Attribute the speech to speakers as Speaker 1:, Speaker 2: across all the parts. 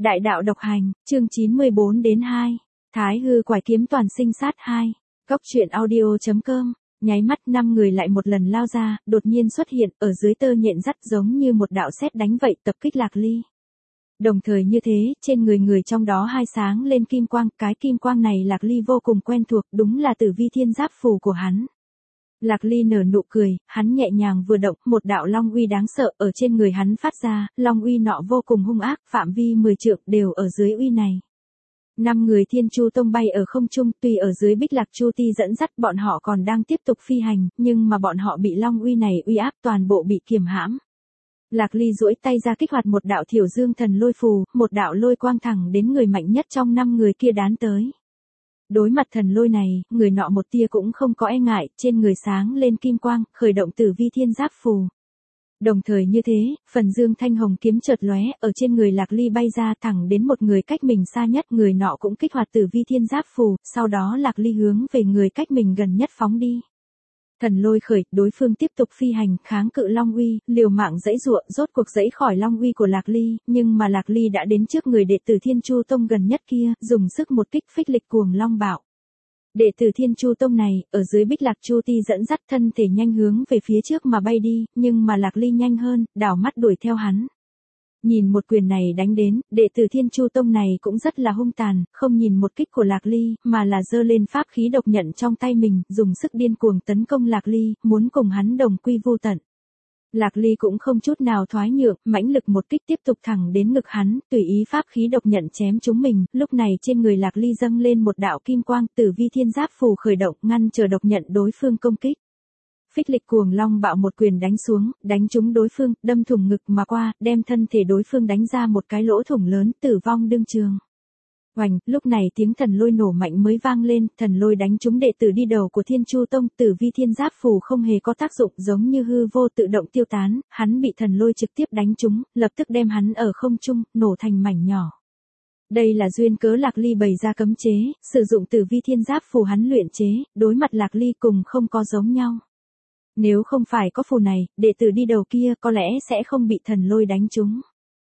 Speaker 1: Đại đạo độc hành, chương 94 đến 2. Thái hư quải kiếm toàn sinh sát 2. Góc truyện audio.com. Nháy mắt 5 người lại một lần lao ra, đột nhiên xuất hiện ở dưới tơ nhện dắt giống như một đạo sét đánh vậy tập kích Lạc Ly. Đồng thời như thế, trên người trong đó hai sáng lên kim quang, cái kim quang này Lạc Ly vô cùng quen thuộc, đúng là Tử Vi Thiên Giáp phù của hắn. Lạc Ly nở nụ cười, hắn nhẹ nhàng vừa động, một đạo long uy đáng sợ ở trên người hắn phát ra, long uy nọ vô cùng hung ác, phạm vi 10 trượng đều ở dưới uy này. 5 người Thiên Chu Tông bay ở không trung, tuy ở dưới Bích Lạc Chu Ti dẫn dắt bọn họ còn đang tiếp tục phi hành, nhưng mà bọn họ bị long uy này uy áp toàn bộ bị kiềm hãm. Lạc Ly duỗi tay ra kích hoạt một đạo Thiểu Dương Thần Lôi phù, một đạo lôi quang thẳng đến người mạnh nhất trong 5 người kia đán tới. Đối mặt thần lôi này, người nọ một tia cũng không có e ngại, trên người sáng lên kim quang, khởi động Tử Vi Thiên Giáp phù. Đồng thời như thế, phần dương thanh hồng kiếm chợt lóe, ở trên người Lạc Ly bay ra thẳng đến một người cách mình xa nhất, người nọ cũng kích hoạt Tử Vi Thiên Giáp phù, sau đó Lạc Ly hướng về người cách mình gần nhất phóng đi. Thần lôi khởi, đối phương tiếp tục phi hành, kháng cự long uy, liều mạng giãy giụa, rốt cuộc giãy khỏi long uy của Lạc Ly, nhưng mà Lạc Ly đã đến trước người đệ tử Thiên Chu Tông gần nhất kia, dùng sức một kích phích lịch cuồng long bạo. Đệ tử Thiên Chu Tông này, ở dưới Bích Lạc Chu Ti dẫn dắt thân thể nhanh hướng về phía trước mà bay đi, nhưng mà Lạc Ly nhanh hơn, đảo mắt đuổi theo hắn. Nhìn một quyền này đánh đến, đệ tử Thiên Chu Tông này cũng rất là hung tàn, không nhìn một kích của Lạc Ly, mà là giơ lên pháp khí độc nhận trong tay mình, dùng sức điên cuồng tấn công Lạc Ly, muốn cùng hắn đồng quy vu tận. Lạc Ly cũng không chút nào thoái nhượng, mãnh lực một kích tiếp tục thẳng đến ngực hắn, tùy ý pháp khí độc nhận chém chúng mình, lúc này trên người Lạc Ly dâng lên một đạo kim quang, Tử Vi Thiên Giáp phù khởi động, ngăn chờ độc nhận đối phương công kích. Phích lịch cuồng long bạo một quyền đánh xuống, đánh trúng đối phương, đâm thủng ngực mà qua, đem thân thể đối phương đánh ra một cái lỗ thủng lớn, tử vong đương trường. Oành, lúc này tiếng thần lôi nổ mạnh mới vang lên, thần lôi đánh trúng đệ tử đi đầu của Thiên Chu Tông, Tử Vi Thiên Giáp phù không hề có tác dụng, giống như hư vô tự động tiêu tán, hắn bị thần lôi trực tiếp đánh trúng, lập tức đem hắn ở không trung, nổ thành mảnh nhỏ. Đây là duyên cớ Lạc Ly bày ra cấm chế, sử dụng Tử Vi Thiên Giáp phù hắn luyện chế, đối mặt Lạc Ly cùng không có giống nhau. Nếu không phải có phù này, đệ tử đi đầu kia có lẽ sẽ không bị thần lôi đánh trúng.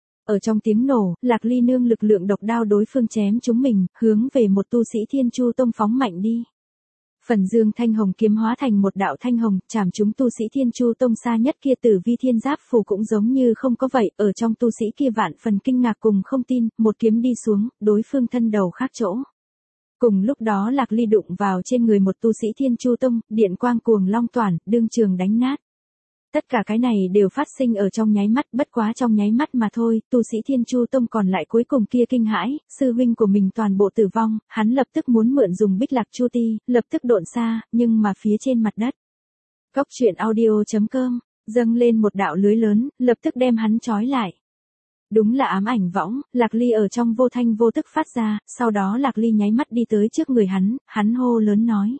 Speaker 1: Ở trong tiếng nổ, Lạc Ly nương lực lượng độc đao đối phương chém chúng mình, hướng về một tu sĩ Thiên Chu Tông phóng mạnh đi. Phần dương thanh hồng kiếm hóa thành một đạo thanh hồng, chạm chúng tu sĩ Thiên Chu Tông xa nhất kia. Tử Vi Thiên Giáp phù cũng giống như không có vậy, ở trong tu sĩ kia vạn phần kinh ngạc cùng không tin, một kiếm đi xuống, đối phương thân đầu khác chỗ. Cùng lúc đó Lạc Ly đụng vào trên người một tu sĩ Thiên Chu Tông, điện quang cuồng long toản, đương trường đánh nát. Tất cả cái này đều phát sinh ở trong nháy mắt, bất quá trong nháy mắt mà thôi, tu sĩ Thiên Chu Tông còn lại cuối cùng kia kinh hãi, sư huynh của mình toàn bộ tử vong, hắn lập tức muốn mượn dùng Bích Lạc Chu Ti, lập tức độn xa, nhưng mà phía trên mặt đất. Góc truyện audio.com, dâng lên một đạo lưới lớn, lập tức đem hắn trói lại. Đúng là ám ảnh võng, Lạc Ly ở trong vô thanh vô tức phát ra, sau đó Lạc Ly nháy mắt đi tới trước người hắn hô lớn nói.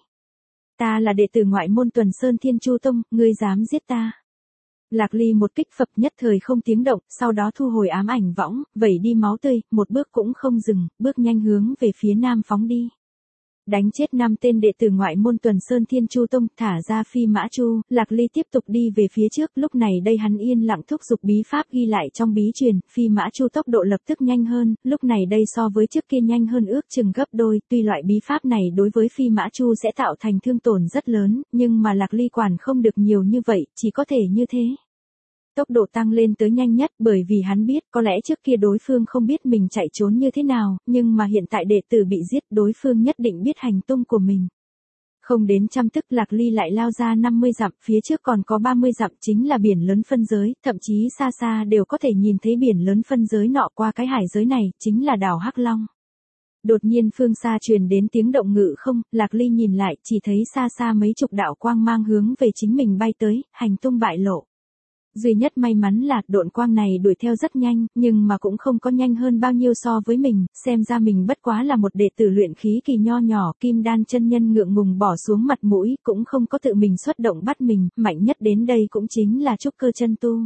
Speaker 1: Ta là đệ tử ngoại môn Tuần Sơn Thiên Chu Tông, ngươi dám giết ta. Lạc Ly một kích phập nhất thời không tiếng động, sau đó thu hồi ám ảnh võng, vẩy đi máu tươi, một bước cũng không dừng, bước nhanh hướng về phía nam phóng đi. Đánh chết 5 tên đệ tử ngoại môn Tuần Sơn Thiên Chu Tông, thả ra Phi Mã Chu, Lạc Ly tiếp tục đi về phía trước, lúc này đây hắn yên lặng thúc giục bí pháp ghi lại trong bí truyền, Phi Mã Chu tốc độ lập tức nhanh hơn, lúc này đây so với trước kia nhanh hơn ước chừng gấp đôi, tuy loại bí pháp này đối với Phi Mã Chu sẽ tạo thành thương tổn rất lớn, nhưng mà Lạc Ly quản không được nhiều như vậy, chỉ có thể như thế. Tốc độ tăng lên tới nhanh nhất, bởi vì hắn biết có lẽ trước kia đối phương không biết mình chạy trốn như thế nào, nhưng mà hiện tại đệ tử bị giết, đối phương nhất định biết hành tung của mình. Không đến trăm tức Lạc Ly lại lao ra 50 dặm, phía trước còn có 30 dặm chính là biển lớn phân giới, thậm chí xa xa đều có thể nhìn thấy biển lớn phân giới nọ qua cái hải giới này, chính là đảo Hắc Long. Đột nhiên phương xa truyền đến tiếng động ngự không, Lạc Ly nhìn lại, chỉ thấy xa xa mấy chục đạo quang mang hướng về chính mình bay tới, hành tung bại lộ. Duy nhất may mắn là độn quang này đuổi theo rất nhanh, nhưng mà cũng không có nhanh hơn bao nhiêu so với mình, xem ra mình bất quá là một đệ tử luyện khí kỳ nho nhỏ, Kim Đan chân nhân ngượng ngùng bỏ xuống mặt mũi, cũng không có tự mình xuất động bắt mình, mạnh nhất đến đây cũng chính là trúc cơ chân tu.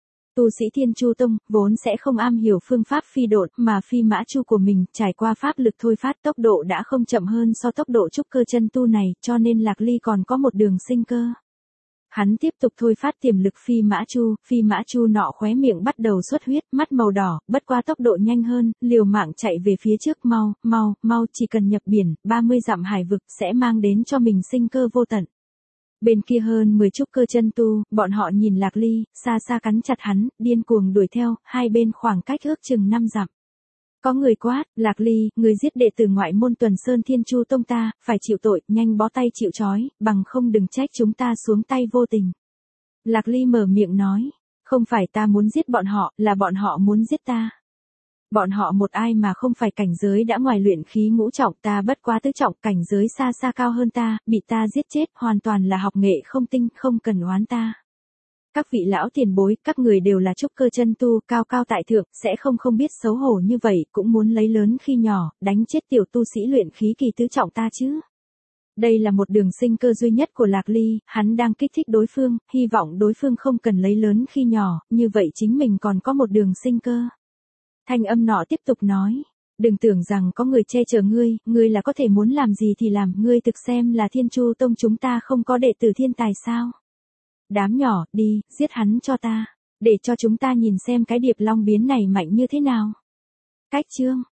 Speaker 1: Tu sĩ Thiên Chu Tông, vốn sẽ không am hiểu phương pháp phi độn, mà Phi Mã Chu của mình, trải qua pháp lực thôi phát tốc độ đã không chậm hơn so tốc độ trúc cơ chân tu này, cho nên Lạc Ly còn có một đường sinh cơ. Hắn tiếp tục thôi phát tiềm lực phi mã chu nọ khóe miệng bắt đầu xuất huyết, mắt màu đỏ, bất qua tốc độ nhanh hơn, liều mạng chạy về phía trước, mau, chỉ cần nhập biển, 30 dặm hải vực sẽ mang đến cho mình sinh cơ vô tận. Bên kia hơn 10 trúc cơ chân tu, bọn họ nhìn Lạc Ly, xa xa cắn chặt hắn, điên cuồng đuổi theo, hai bên khoảng cách ước chừng 5 dặm. Có người quát, Lạc Ly, người giết đệ tử ngoại môn Tuần Sơn Thiên Chu Tông ta, phải chịu tội, nhanh bó tay chịu trói, bằng không đừng trách chúng ta xuống tay vô tình. Lạc Ly mở miệng nói, không phải ta muốn giết bọn họ, là bọn họ muốn giết ta. Bọn họ một ai mà không phải cảnh giới đã ngoài luyện khí ngũ trọng, ta bất quá tứ trọng, cảnh giới xa xa cao hơn ta, bị ta giết chết, hoàn toàn là học nghệ không tinh, không cần oán ta. Các vị lão tiền bối, các người đều là trúc cơ chân tu, cao cao tại thượng, sẽ không biết xấu hổ như vậy, cũng muốn lấy lớn khi nhỏ, đánh chết tiểu tu sĩ luyện khí kỳ tứ trọng ta chứ. Đây là một đường sinh cơ duy nhất của Lạc Ly, hắn đang kích thích đối phương, hy vọng đối phương không cần lấy lớn khi nhỏ, như vậy chính mình còn có một đường sinh cơ. Thanh âm nọ tiếp tục nói, đừng tưởng rằng có người che chở ngươi là có thể muốn làm gì thì làm, ngươi thực xem là Thiên Chu Tông chúng ta không có đệ tử thiên tài sao? Đám nhỏ, đi, giết hắn cho ta, để cho chúng ta nhìn xem cái Điệp Long biến này mạnh như thế nào. Cách chương